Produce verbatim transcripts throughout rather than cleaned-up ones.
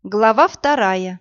Глава вторая.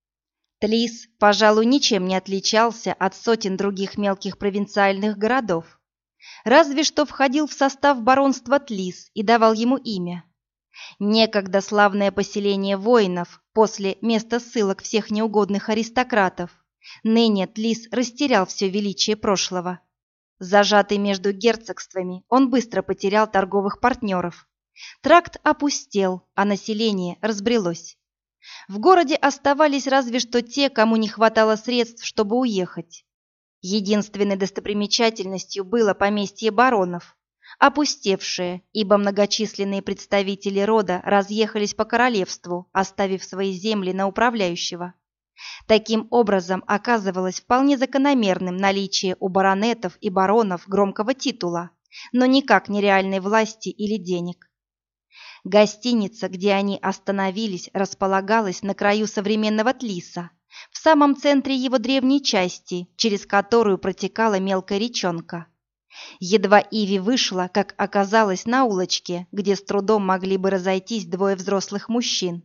Тлис, пожалуй, ничем не отличался от сотен других мелких провинциальных городов. Разве что входил в состав баронства Тлис и давал ему имя. Некогда славное поселение воинов, после места ссылок всех неугодных аристократов, ныне Тлис растерял все величие прошлого. Зажатый между герцогствами, он быстро потерял торговых партнеров. Тракт опустел, а население разбрелось. В городе оставались разве что те, кому не хватало средств, чтобы уехать. Единственной достопримечательностью было поместье баронов, опустевшее, ибо многочисленные представители рода разъехались по королевству, оставив свои земли на управляющего. Таким образом, оказывалось вполне закономерным наличие у баронетов и баронов громкого титула, но никак не реальной власти или денег. Гостиница, где они остановились, располагалась на краю современного Тлиса, в самом центре его древней части, через которую протекала мелкая речонка. Едва Иви вышла, как оказалось, на улочке, где с трудом могли бы разойтись двое взрослых мужчин.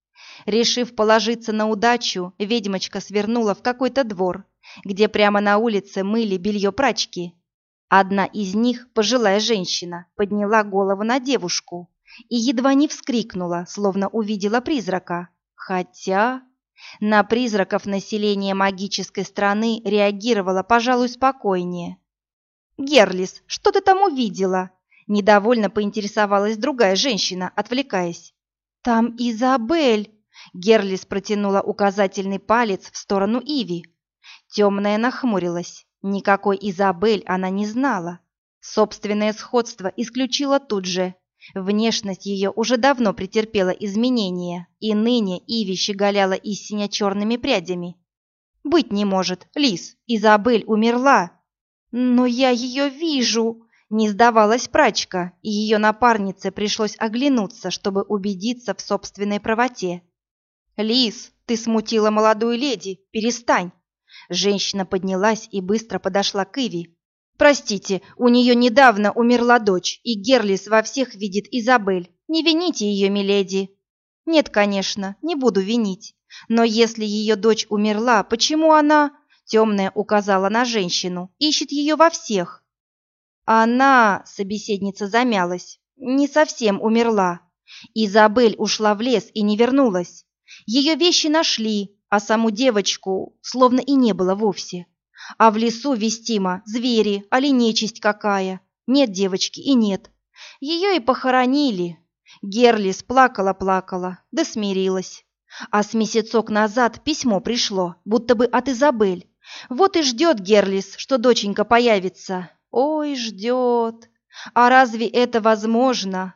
Решив положиться на удачу, ведьмочка свернула в какой-то двор, где прямо на улице мыли белье прачки. Одна из них, пожилая женщина, подняла голову на девушку и едва не вскрикнула, словно увидела призрака. Хотя на призраков население магической страны реагировало, пожалуй, спокойнее. «Герлис, что ты там увидела?» – недовольно поинтересовалась другая женщина, отвлекаясь. «Там Изабель!» – Герлис протянула указательный палец в сторону Иви. Темная нахмурилась. Никакой Изабель она не знала. Собственное сходство исключила тут же. Внешность ее уже давно претерпела изменения, и ныне Иви щеголяла истинно черными прядями. «Быть не может, Лис, Изабель умерла!» «Но я ее вижу!» – не сдавалась прачка, и ее напарнице пришлось оглянуться, чтобы убедиться в собственной правоте. «Лис, ты смутила молодую леди, перестань!» Женщина поднялась и быстро подошла к Иви. «Простите, у нее недавно умерла дочь, и Герлис во всех видит Изабель. Не вините ее, миледи». «Нет, конечно, не буду винить. Но если ее дочь умерла, почему она...» Темная указала на женщину. «Ищет ее во всех». «Она...» — собеседница замялась. «Не совсем умерла. Изабель ушла в лес и не вернулась. Ее вещи нашли, а саму девочку словно и не было вовсе. А в лесу вестимо звери, али нечисть какая. Нет девочки и нет. Ее и похоронили». Герлис плакала-плакала, да смирилась. А с месяцок назад письмо пришло, будто бы от Изабель. Вот и ждет Герлис, что доченька появится. Ой, ждет. А разве это возможно?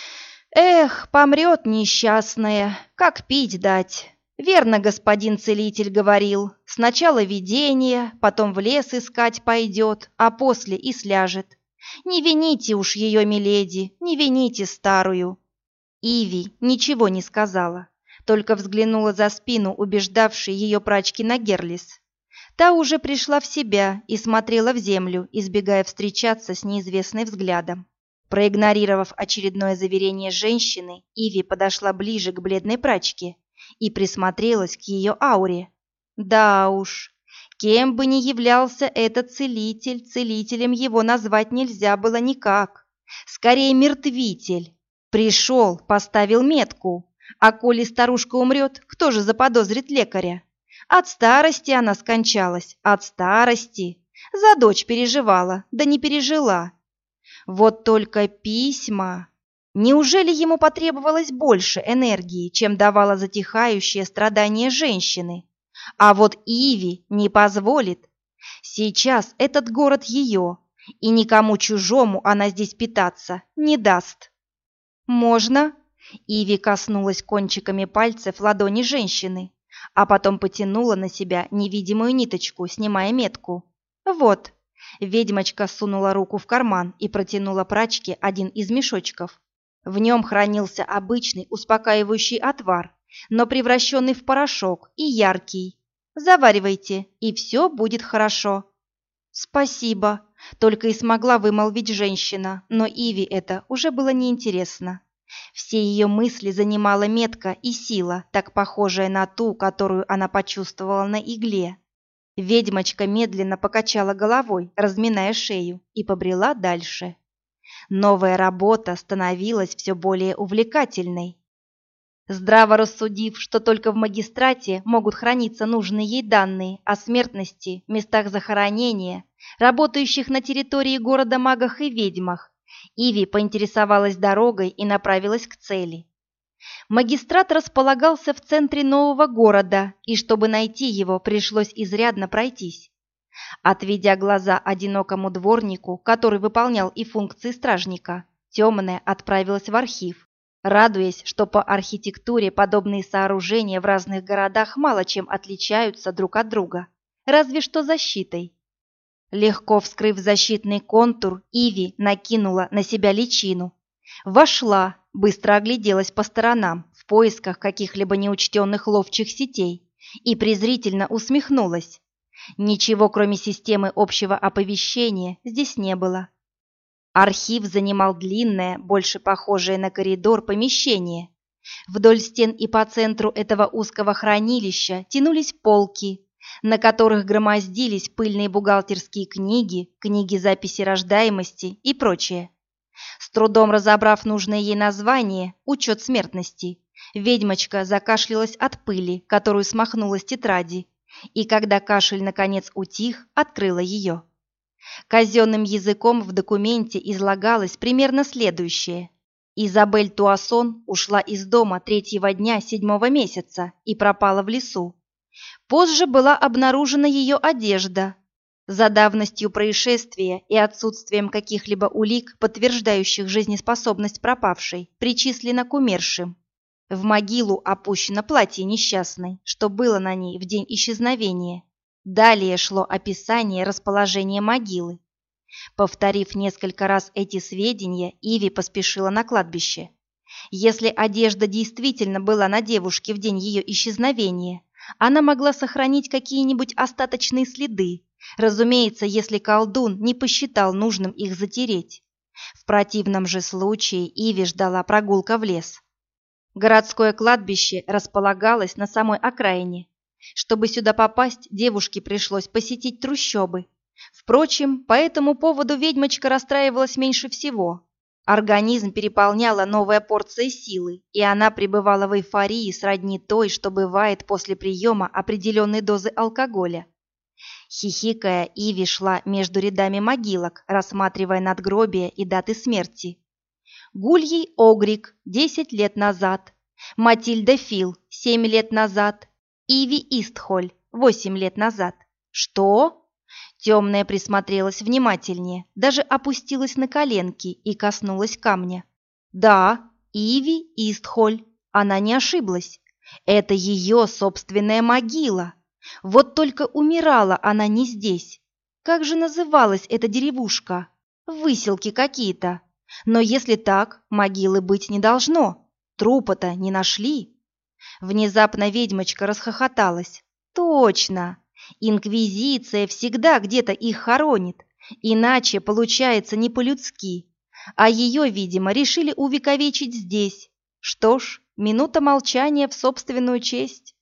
Эх, помрет несчастная, как пить дать. Верно господин целитель говорил. Сначала видение, потом в лес искать пойдет, а после и сляжет. Не вините уж ее, миледи, не вините старую. Иви ничего не сказала, только взглянула за спину убеждавшей ее прачки на Герлис. Та уже пришла в себя и смотрела в землю, избегая встречаться с неизвестной взглядом. Проигнорировав очередное заверение женщины, Иви подошла ближе к бледной прачке и присмотрелась к ее ауре. Да уж, кем бы ни являлся этот целитель, целителем его назвать нельзя было никак. Скорее, мертвитель. Пришел, поставил метку. А коли старушка умрет, кто же заподозрит лекаря? От старости она скончалась, от старости. За дочь переживала, да не пережила. Вот только письма... Неужели ему потребовалось больше энергии, чем давало затихающее страдание женщины? А вот Иви не позволит. Сейчас этот город ее, и никому чужому она здесь питаться не даст. «Можно?» Иви коснулась кончиками пальцев ладони женщины, а потом потянула на себя невидимую ниточку, снимая метку. «Вот». Ведьмочка сунула руку в карман и протянула прачке один из мешочков. В нем хранился обычный успокаивающий отвар, но превращенный в порошок и яркий. «Заваривайте, и все будет хорошо». «Спасибо», — только и смогла вымолвить женщина, но Иви это уже было неинтересно. Все ее мысли занимала метка и сила, так похожая на ту, которую она почувствовала на игле. Ведьмочка медленно покачала головой, разминая шею, и побрела дальше. Новая работа становилась все более увлекательной. Здраво рассудив, что только в магистрате могут храниться нужные ей данные о смертности, местах захоронения, работающих на территории города магах и ведьмах, Иви поинтересовалась дорогой и направилась к цели. Магистрат располагался в центре нового города, и чтобы найти его, пришлось изрядно пройтись. Отведя глаза одинокому дворнику, который выполнял и функции стражника, Темная отправилась в архив, радуясь, что по архитектуре подобные сооружения в разных городах мало чем отличаются друг от друга, разве что защитой. Легко вскрыв защитный контур, Иви накинула на себя личину. Вошла, быстро огляделась по сторонам в поисках каких-либо неучтенных ловчих сетей и презрительно усмехнулась. Ничего, кроме системы общего оповещения, здесь не было. Архив занимал длинное, больше похожее на коридор, помещение. Вдоль стен и по центру этого узкого хранилища тянулись полки, на которых громоздились пыльные бухгалтерские книги, книги записи рождаемости и прочее. С трудом разобрав нужное ей название «Учет смертности», ведьмочка закашлялась от пыли, которую смахнула с тетради, и когда кашель наконец утих, открыла ее. Казенным языком в документе излагалось примерно следующее. Изабель Туассон ушла из дома третьего дня седьмого месяца и пропала в лесу. Позже была обнаружена ее одежда. За давностью происшествия и отсутствием каких-либо улик, подтверждающих жизнеспособность пропавшей, причислена к умершим. В могилу опущено платье несчастной, что было на ней в день исчезновения. Далее шло описание расположения могилы. Повторив несколько раз эти сведения, Иви поспешила на кладбище. Если одежда действительно была на девушке в день ее исчезновения, она могла сохранить какие-нибудь остаточные следы, разумеется, если колдун не посчитал нужным их затереть. В противном же случае Иви ждала прогулка в лес. Городское кладбище располагалось на самой окраине. Чтобы сюда попасть, девушке пришлось посетить трущобы. Впрочем, по этому поводу ведьмочка расстраивалась меньше всего. Организм переполняла новая порция силы, и она пребывала в эйфории сродни той, что бывает после приема определенной дозы алкоголя. Хихикая, Иви шла между рядами могилок, рассматривая надгробия и даты смерти. Гульей Огрик – десять лет назад, Матильда Фил – семь лет назад, Иви Истхоль – восемь лет назад. Что? Темная присмотрелась внимательнее, даже опустилась на коленки и коснулась камня. Да, Иви Истхоль, она не ошиблась. Это ее собственная могила. Вот только умирала она не здесь. Как же называлась эта деревушка? Выселки какие-то. Но если так, могилы быть не должно. Трупа-то не нашли. Внезапно ведьмочка расхохоталась. Точно! Инквизиция всегда где-то их хоронит, иначе получается не по-людски. А ее, видимо, решили увековечить здесь. Что ж, минута молчания в собственную честь.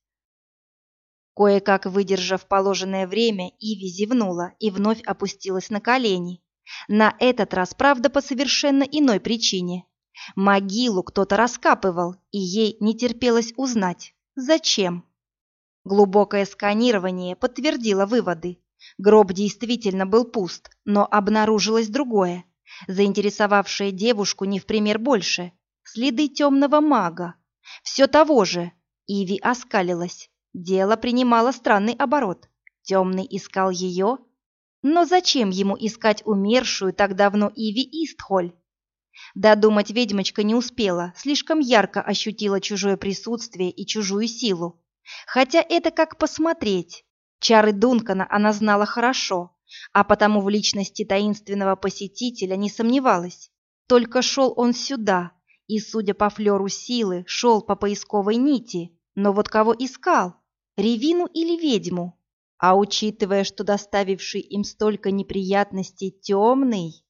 Кое-как выдержав положенное время, Иви зевнула и вновь опустилась на колени. На этот раз, правда, по совершенно иной причине. Могилу кто-то раскапывал, и ей не терпелось узнать, зачем. Глубокое сканирование подтвердило выводы. Гроб действительно был пуст, но обнаружилось другое, заинтересовавшее девушку не в пример больше. Следы темного мага. Все того же. Иви оскалилась. Дело принимало странный оборот. Темный искал ее. Но зачем ему искать умершую так давно Иви Истхоль? Додумать ведьмочка не успела, слишком ярко ощутила чужое присутствие и чужую силу. Хотя это как посмотреть. Чары Дункана она знала хорошо, а потому в личности таинственного посетителя не сомневалась. Только шел он сюда, и, судя по флеру силы, шел по поисковой нити. Но вот кого искал? Ревину или ведьму? А учитывая, что доставивший им столько неприятностей темный...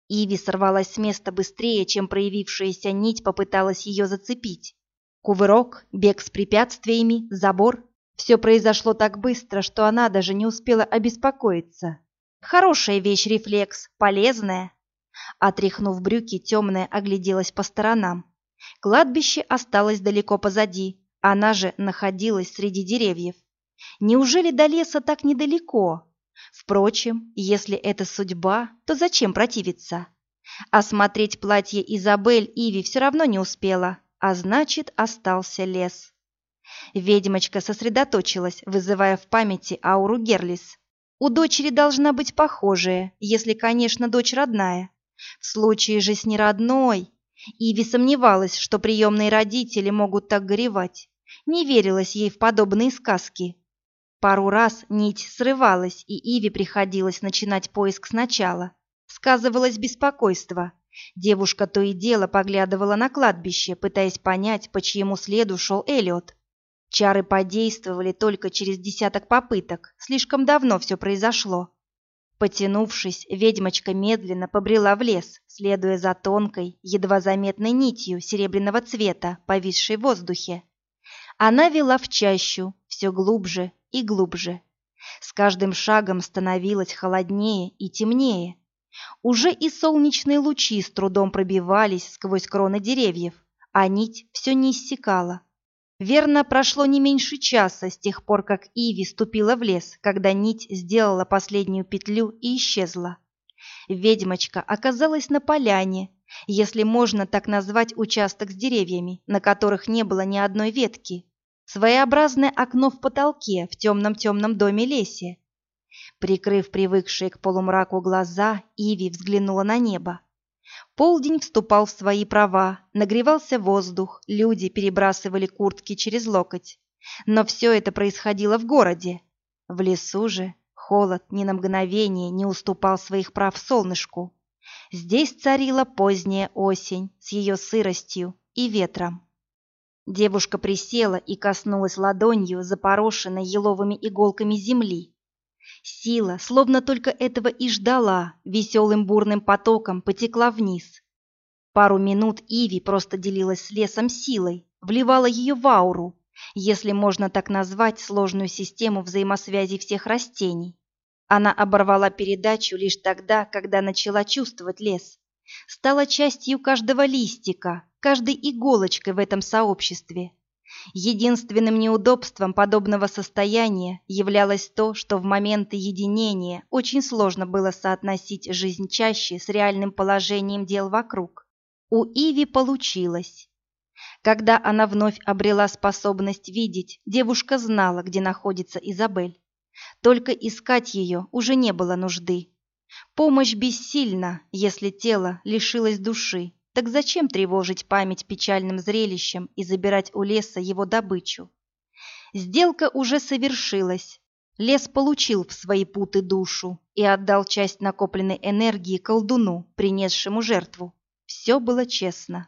Иви сорвалась с места быстрее, чем проявившаяся нить попыталась ее зацепить. Кувырок, бег с препятствиями, забор. Все произошло так быстро, что она даже не успела обеспокоиться. Хорошая вещь рефлекс, полезная. Отряхнув брюки, темная огляделась по сторонам. Кладбище осталось далеко позади, она же находилась среди деревьев. Неужели до леса так недалеко? Впрочем, если это судьба, то зачем противиться? Осмотреть платье Изабель Иви все равно не успела, а значит, остался лес. Ведьмочка сосредоточилась, вызывая в памяти ауру Герлис. У дочери должна быть похожая, если, конечно, дочь родная. В случае же с неродной... Иви сомневалась, что приемные родители могут так горевать. Не верилось ей в подобные сказки. Пару раз нить срывалась, и Иве приходилось начинать поиск сначала. Сказывалось беспокойство. Девушка то и дело поглядывала на кладбище, пытаясь понять, по чьему следу шел Эллиот. Чары подействовали только через десяток попыток, слишком давно все произошло. Потянувшись, ведьмочка медленно побрела в лес, следуя за тонкой, едва заметной нитью серебряного цвета, повисшей в воздухе. Она вела в чащу, все глубже и глубже. С каждым шагом становилось холоднее и темнее. Уже и солнечные лучи с трудом пробивались сквозь кроны деревьев, а нить все не иссякала. Верно, прошло не меньше часа с тех пор, как Иви ступила в лес, когда нить сделала последнюю петлю и исчезла. Ведьмочка оказалась на поляне, если можно так назвать участок с деревьями, на которых не было ни одной ветки. Своеобразное окно в потолке в темном-темном доме-лесе. Прикрыв привыкшие к полумраку глаза, Иви взглянула на небо. Полдень вступал в свои права, нагревался воздух, люди перебрасывали куртки через локоть. Но все это происходило в городе. В лесу же холод ни на мгновение не уступал своих прав солнышку. Здесь царила поздняя осень с ее сыростью и ветром. Девушка присела и коснулась ладонью запорошенной еловыми иголками земли. Сила, словно только этого и ждала, веселым бурным потоком потекла вниз. Пару минут Иви просто делилась с лесом силой, вливала ее в ауру, если можно так назвать сложную систему взаимосвязи всех растений. Она оборвала передачу лишь тогда, когда начала чувствовать лес. Стала частью каждого листика, каждой иголочкой в этом сообществе. Единственным неудобством подобного состояния являлось то, что в моменты единения очень сложно было соотносить жизнь чаще с реальным положением дел вокруг. У Иви получилось. Когда она вновь обрела способность видеть, девушка знала, где находится Изабель. Только искать ее уже не было нужды. Помощь бессильна, если тело лишилось души. Так зачем тревожить память печальным зрелищем и забирать у леса его добычу? Сделка уже совершилась. Лес получил в свои путы душу и отдал часть накопленной энергии колдуну, принесшему жертву. Все было честно.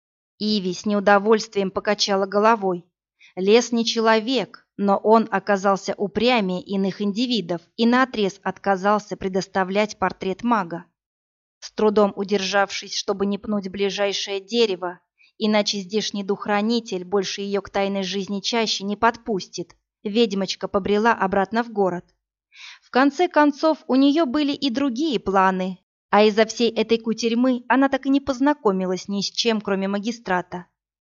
Иви с неудовольствием покачала головой. Лес не человек, но он оказался упрямее иных индивидов и наотрез отказался предоставлять портрет мага. С трудом удержавшись, чтобы не пнуть ближайшее дерево, иначе здешний дух-хранитель больше ее к тайной жизни чаще не подпустит, ведьмочка побрела обратно в город. В конце концов, у нее были и другие планы, а из-за всей этой кутерьмы она так и не познакомилась ни с чем, кроме магистрата.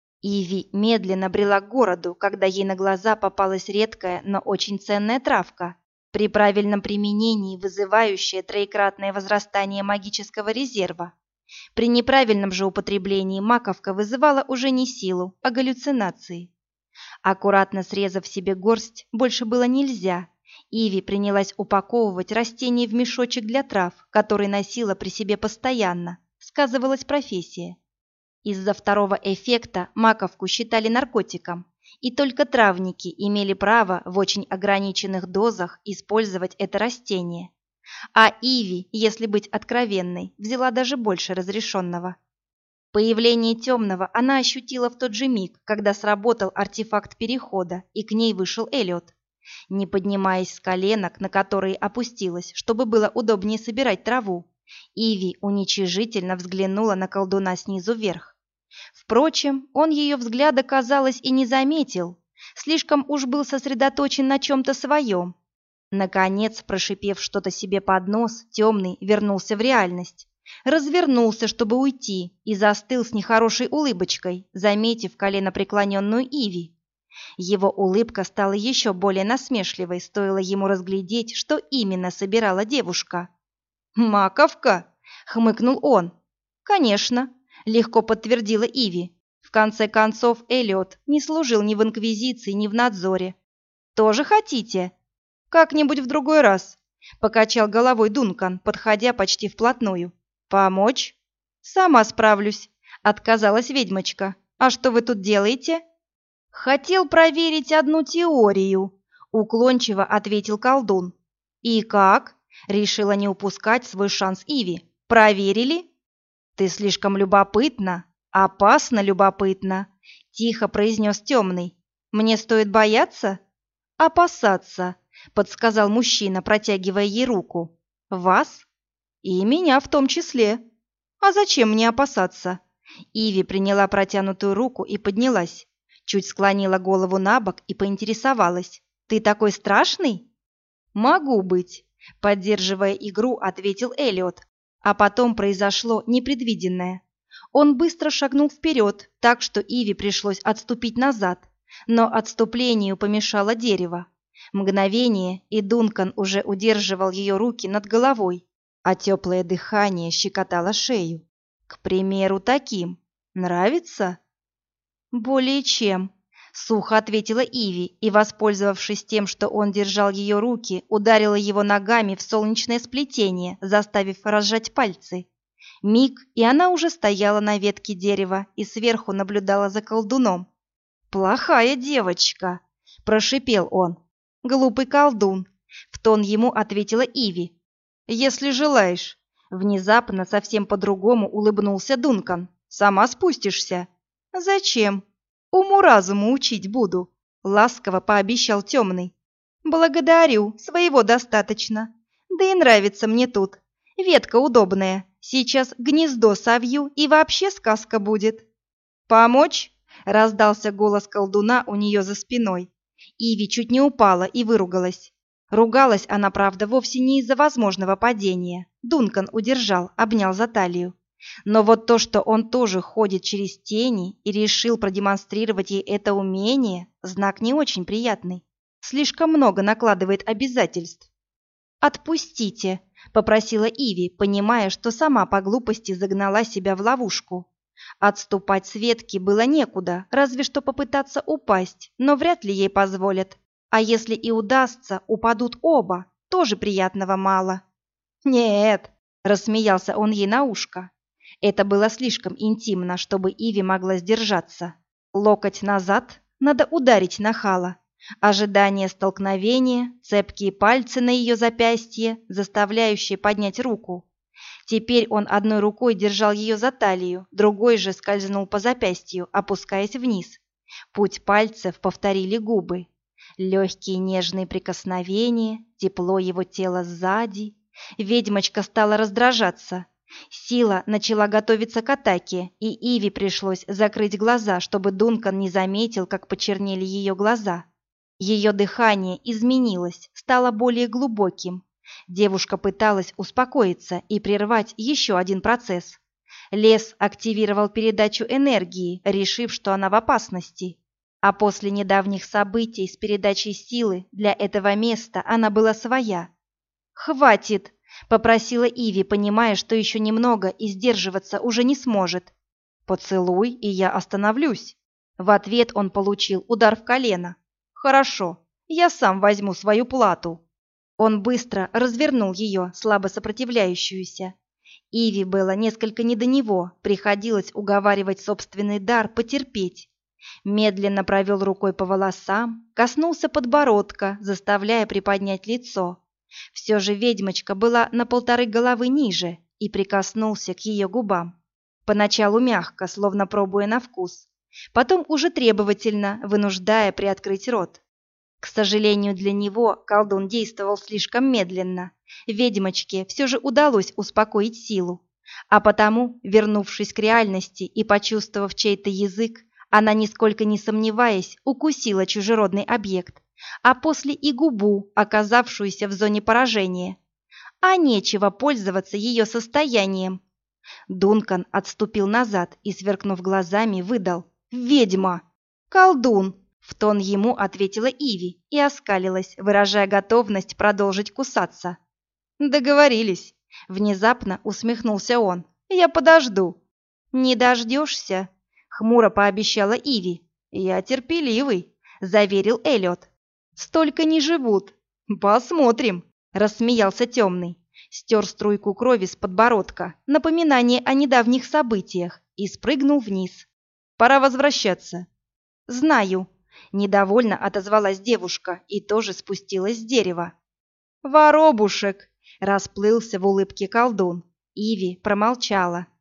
Иви медленно брела к городу, когда ей на глаза попалась редкая, но очень ценная травка, при правильном применении вызывающая троекратное возрастание магического резерва. При неправильном же употреблении маковка вызывала уже не силу, а галлюцинации. Аккуратно срезав себе горсть, больше было нельзя. Иви принялась упаковывать растение в мешочек для трав, который носила при себе постоянно. Сказывалась профессия. Из-за второго эффекта маковку считали наркотиком, и только травники имели право в очень ограниченных дозах использовать это растение. А Иви, если быть откровенной, взяла даже больше разрешенного. Появление темного она ощутила в тот же миг, когда сработал артефакт перехода, и к ней вышел Эллиот. Не поднимаясь с коленок, на которые опустилась, чтобы было удобнее собирать траву, Иви уничижительно взглянула на колдуна снизу вверх. Впрочем, он ее взгляда, казалось, и не заметил. Слишком уж был сосредоточен на чем-то своем. Наконец, прошипев что-то себе под нос, темный вернулся в реальность. Развернулся, чтобы уйти, и застыл с нехорошей улыбочкой, заметив коленопреклоненную Иви. Его улыбка стала еще более насмешливой, стоило ему разглядеть, что именно собирала девушка. «Маковка!» — хмыкнул он. «Конечно», — легко подтвердила Иви. В конце концов, Эллиот не служил ни в Инквизиции, ни в надзоре. «Тоже хотите?» «Как-нибудь в другой раз», — покачал головой Дункан, подходя почти вплотную. «Помочь?» «Сама справлюсь», — отказалась ведьмочка. «А что вы тут делаете?» «Хотел проверить одну теорию», — уклончиво ответил колдун. «И как?» — решила не упускать свой шанс Иви. «Проверили?» «Ты слишком любопытна, опасно любопытна», — тихо произнес темный. «Мне стоит бояться?» «Опасаться», — подсказал мужчина, протягивая ей руку. «Вас?» «И меня в том числе». «А зачем мне опасаться?» Иви приняла протянутую руку и поднялась. Чуть склонила голову на бок и поинтересовалась. «Ты такой страшный?» «Могу быть», — поддерживая игру, ответил Эллиот. А потом произошло непредвиденное. Он быстро шагнул вперед, так что Иви пришлось отступить назад, но отступлению помешало дерево. Мгновение, и Дункан уже удерживал ее руки над головой, а теплое дыхание щекотало шею. К примеру, таким. Нравится? Более чем, сухо ответила Иви и, воспользовавшись тем, что он держал ее руки, ударила его ногами в солнечное сплетение, заставив разжать пальцы. Миг, и она уже стояла на ветке дерева и сверху наблюдала за колдуном. «Плохая девочка!» – прошипел он. «Глупый колдун!» – в тон ему ответила Иви. «Если желаешь». Внезапно совсем по-другому улыбнулся Дункан. «Сама спустишься». «Зачем? Уму-разуму учить буду», — ласково пообещал темный. «Благодарю, своего достаточно. Да и нравится мне тут. Ветка удобная. Сейчас гнездо совью, и вообще сказка будет». «Помочь?» — раздался голос колдуна у нее за спиной. Иви чуть не упала и выругалась. Ругалась она, правда, вовсе не из-за возможного падения. Дункан удержал, обнял за талию. Но вот то, что он тоже ходит через тени и решил продемонстрировать ей это умение, знак не очень приятный. Слишком много накладывает обязательств. «Отпустите», — попросила Иви, понимая, что сама по глупости загнала себя в ловушку. Отступать с ветки было некуда, разве что попытаться упасть, но вряд ли ей позволят. А если и удастся, упадут оба, тоже приятного мало. «Нет», — рассмеялся он ей на ушко. Это было слишком интимно, чтобы Иви могла сдержаться. Локоть назад, надо ударить нахала. Ожидание столкновения, цепкие пальцы на ее запястье, заставляющие поднять руку. Теперь он одной рукой держал ее за талию, другой же скользнул по запястью, опускаясь вниз. Путь пальцев повторили губы. Легкие нежные прикосновения, тепло его тела сзади. Ведьмочка стала раздражаться. Сила начала готовиться к атаке, и Иви пришлось закрыть глаза, чтобы Дункан не заметил, как почернели ее глаза. Ее дыхание изменилось, стало более глубоким. Девушка пыталась успокоиться и прервать еще один процесс. Лес активировал передачу энергии, решив, что она в опасности. А после недавних событий с передачей силы для этого места она была своя. «Хватит!» — попросила Иви, понимая, что еще немного и сдерживаться уже не сможет. «Поцелуй, и я остановлюсь». В ответ он получил удар в колено. «Хорошо, я сам возьму свою плату». Он быстро развернул ее, слабо сопротивляющуюся. Иви было несколько не до него, приходилось уговаривать собственный дар потерпеть. Медленно провел рукой по волосам, коснулся подбородка, заставляя приподнять лицо. Все же ведьмочка была на полторы головы ниже, и прикоснулся к ее губам. Поначалу мягко, словно пробуя на вкус, потом уже требовательно, вынуждая приоткрыть рот. К сожалению для него, колдун действовал слишком медленно. Ведьмочке все же удалось успокоить силу. А потому, вернувшись к реальности и почувствовав чей-то язык, она, нисколько не сомневаясь, укусила чужеродный объект, а после и губу, оказавшуюся в зоне поражения. А нечего пользоваться ее состоянием. Дункан отступил назад и, сверкнув глазами, выдал: «Ведьма!» «Колдун!» — в тон ему ответила Иви и оскалилась, выражая готовность продолжить кусаться. «Договорились!» — внезапно усмехнулся он. «Я подожду!» «Не дождешься!» — хмуро пообещала Иви. «Я терпеливый!» — заверил Эллиот. «Столько не живут!» «Посмотрим!» — рассмеялся темный. Стер струйку крови с подбородка, напоминание о недавних событиях, и спрыгнул вниз. «Пора возвращаться». «Знаю», — недовольно отозвалась девушка и тоже спустилась с дерева. «Воробушек!» — расплылся в улыбке колдун. Иви промолчала.